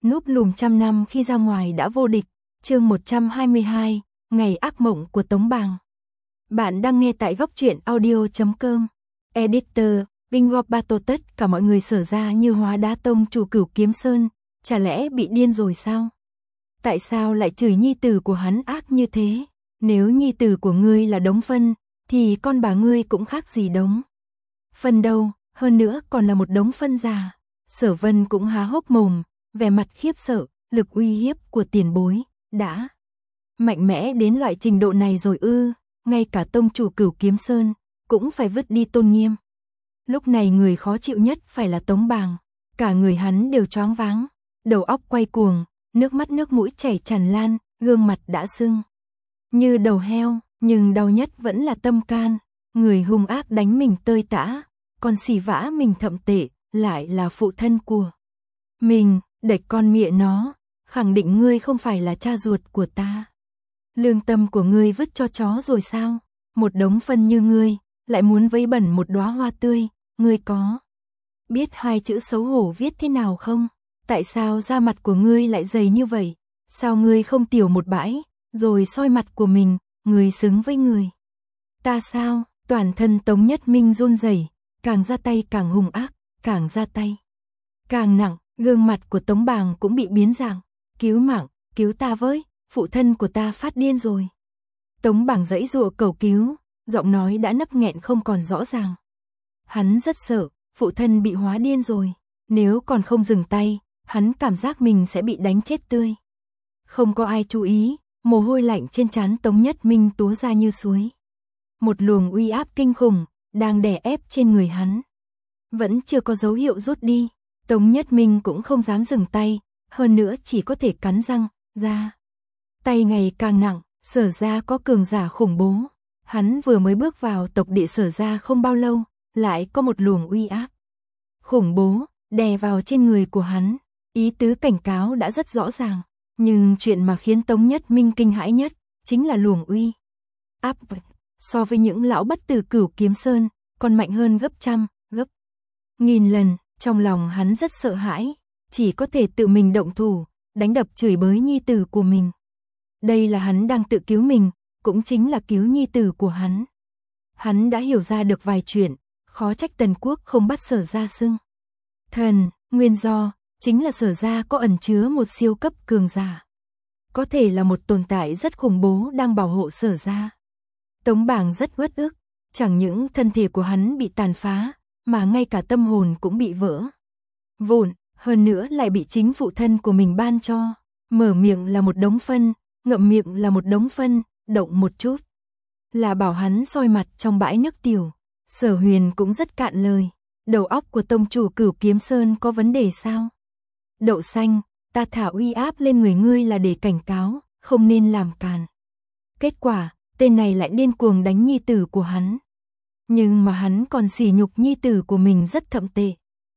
Núp lùm trăm năm khi ra ngoài đã vô địch, chương 122, ngày ác mộng của Tống Bàng. Bạn đang nghe tại góc truyện audio.com. Editor, Bingo Battle tất cả mọi người Sở ra như hóa đá tông chủ Cửu Kiếm Sơn, chả lẽ bị điên rồi sao? Tại sao lại chửi nhi tử của hắn ác như thế? Nếu nhi tử của ngươi là đống phân, thì con bà ngươi cũng khác gì đống phân đâu, hơn nữa còn là một đống phân già. Sở Vân cũng há hốc mồm, vẻ mặt khiếp sợ, lực uy hiếp của tiền bối đã mạnh mẽ đến loại trình độ này rồi ư? Ngay cả tông chủ Cửu Kiếm Sơn cũng phải vứt đi tôn nghiêm. Lúc này người khó chịu nhất phải là Tống Bàng, cả người hắn đều choáng váng, đầu óc quay cuồng, nước mắt nước mũi chảy tràn lan, gương mặt đã sưng như đầu heo, nhưng đau nhất vẫn là tâm can, người hung ác đánh mình tơi tã, còn xỉ vả mình thậm tệ, lại là phụ thân của mình, đệch con mẹ nó, khẳng định ngươi không phải là cha ruột của ta. Lương tâm của ngươi vứt cho chó rồi sao? Một đống phân như ngươi, lại muốn vấy bẩn một đóa hoa tươi, ngươi có biết hai chữ xấu hổ viết thế nào không? Tại sao da mặt của ngươi lại dày như vậy? Sao ngươi không tiểu một bãi, rồi soi mặt của mình, ngươi xứng với người ta sao? Toàn thân Tống Nhất Minh run rẩy, càng ra tay càng hung ác, càng ra tay càng nặng, gương mặt của Tống Bàng cũng bị biến dạng. Cứu mạng, cứu ta với, phụ thân của ta phát điên rồi. Tống Bàng giãy giụa cầu cứu, giọng nói đã nấc nghẹn không còn rõ ràng. Hắn rất sợ, phụ thân bị hóa điên rồi, nếu còn không dừng tay, hắn cảm giác mình sẽ bị đánh chết tươi. Không có ai chú ý, mồ hôi lạnh trên trán Tống Nhất Minh túa ra như suối. Một luồng uy áp kinh khủng đang đè ép trên người hắn. Vẫn chưa có dấu hiệu rút đi, Tống Nhất Minh cũng không dám dừng tay, hơn nữa chỉ có thể cắn răng ra. Tay ngày càng nặng, Sở ra có cường giả khủng bố. Hắn vừa mới bước vào tộc địa Sở ra không bao lâu, lại có một luồng uy áp khủng bố đè vào trên người của hắn. Ý tứ cảnh cáo đã rất rõ ràng, nhưng chuyện mà khiến Tống Nhất Minh kinh hãi nhất chính là luồng uy áp so với những lão bất tử Cửu Kiếm Sơn còn mạnh hơn gấp trăm, gấp nghìn lần. Trong lòng hắn rất sợ hãi, chỉ có thể tự mình động thủ, đánh đập chửi bới nhi tử của mình. Đây là hắn đang tự cứu mình, cũng chính là cứu nhi tử của hắn. Hắn đã hiểu ra được vài chuyện, khó trách Tần Quốc không bắt Sở ra xưng thần, nguyên do chính là Sở ra có ẩn chứa một siêu cấp cường giả. Có thể là một tồn tại rất khủng bố đang bảo hộ Sở ra. Tống Bàng rất uất ức, chẳng những thân thể của hắn bị tàn phá, mà ngay cả tâm hồn cũng bị vỡ vụn, hơn nữa lại bị chính phụ thân của mình ban cho. Mở miệng là một đống phân, ngậm miệng là một đống phân, động một chút là bảo hắn soi mặt trong bãi nước tiểu. Sở Huyền cũng rất cạn lời, đầu óc của tông chủ Cửu Kiếm Sơn có vấn đề sao? Đậu xanh, ta thả uy áp lên người ngươi là để cảnh cáo, không nên làm càn. Kết quả, tên này lại điên cuồng đánh nhi tử của hắn. Nhưng mà hắn còn sỉ nhục nhi tử của mình rất thậm tệ.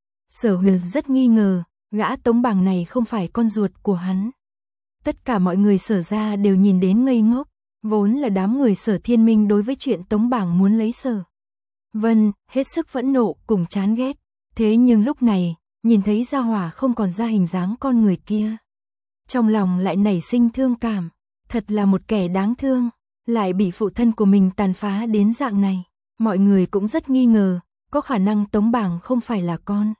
Sở Huyền rất nghi ngờ, gã Tống Bàng này không phải con ruột của hắn. Tất cả mọi người Sở ra đều nhìn đến ngây ngốc, vốn là đám người Sở Thiên Minh đối với chuyện Tống Bàng muốn lấy Sở Vân, hết sức phẫn nộ cùng chán ghét. Thế nhưng lúc này, nhìn thấy gia hỏa không còn ra hình dáng con người kia, trong lòng lại nảy sinh thương cảm, thật là một kẻ đáng thương, lại bị phụ thân của mình tàn phá đến dạng này. Mọi người cũng rất nghi ngờ, có khả năng Tống Bàng không phải là con.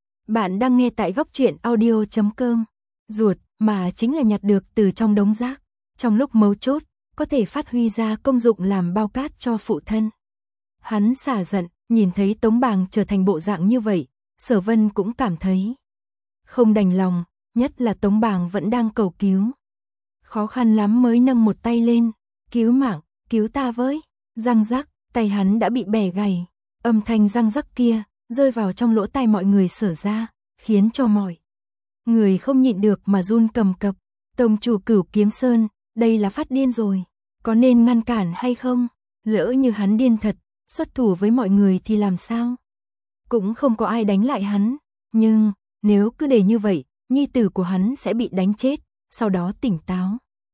Bạn đang nghe tại góc truyện audio.com. Ruột mà chính là nhặt được từ trong đống rác, trong lúc mấu chốt, có thể phát huy ra công dụng làm bao cát cho phụ thân. Hắn xả giận, nhìn thấy Tống Bàng trở thành bộ dạng như vậy, Sở Vân cũng cảm thấy không đành lòng, nhất là Tống Bàng vẫn đang cầu cứu. Khó khăn lắm mới nâng một tay lên, cứu mạng, cứu ta với, răng rắc. Tay hắn đã bị bẻ gãy, âm thanh răng rắc kia rơi vào trong lỗ tai mọi người Sở ra, khiến cho mọi người không nhịn được mà run cầm cập. Tông chủ Cửu Kiếm Sơn, đây là phát điên rồi, có nên ngăn cản hay không? Lỡ như hắn điên thật, xuất thủ với mọi người thì làm sao? Cũng không có ai đánh lại hắn, nhưng nếu cứ để như vậy, nhi tử của hắn sẽ bị đánh chết, sau đó tỉnh táo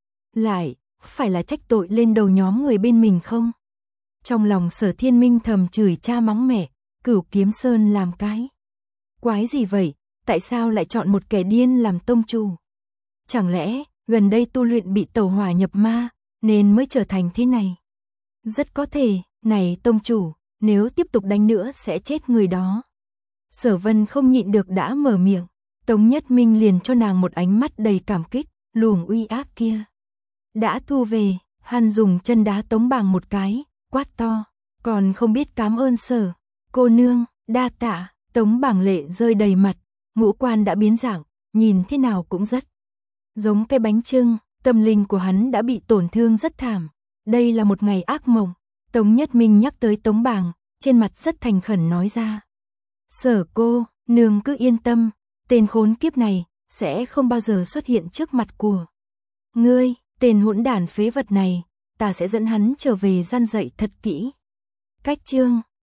lại, phải là trách tội lên đầu nhóm người bên mình không? Trong lòng Sở Thiên Minh thầm chửi cha mắng mẹ, Cửu Kiếm Sơn làm cái quái gì vậy? tại sao lại chọn một kẻ điên làm tông chủ? Chẳng lẽ, gần đây tu luyện bị tẩu hỏa nhập ma, nên mới trở thành thế này? Rất có thể, này tông chủ, nếu tiếp tục đánh nữa sẽ chết người đó. Sở Vân không nhịn được đã mở miệng, Tống Nhất Minh liền cho nàng một ánh mắt đầy cảm kích, luồng uy áp kia đã thu về, hắn dùng chân đá Tống Bàng một cái, quát to, còn không biết cảm ơn Sở cô nương, đa tạ. Tống Bàng lệ rơi đầy mặt, ngũ quan đã biến dạng, nhìn thế nào cũng rất giống cái bánh chưng, tâm linh của hắn đã bị tổn thương rất thảm. Đây là một ngày ác mộng. Tống Nhất Minh nhắc tới Tống Bàng, trên mặt rất thành khẩn nói ra. Sở cô, nương cứ yên tâm, tên khốn kiếp này sẽ không bao giờ xuất hiện trước mặt của ngươi, tên hỗn đản phế vật này, ta sẽ dẫn hắn trở về gian dạy thật kỹ. Cách chương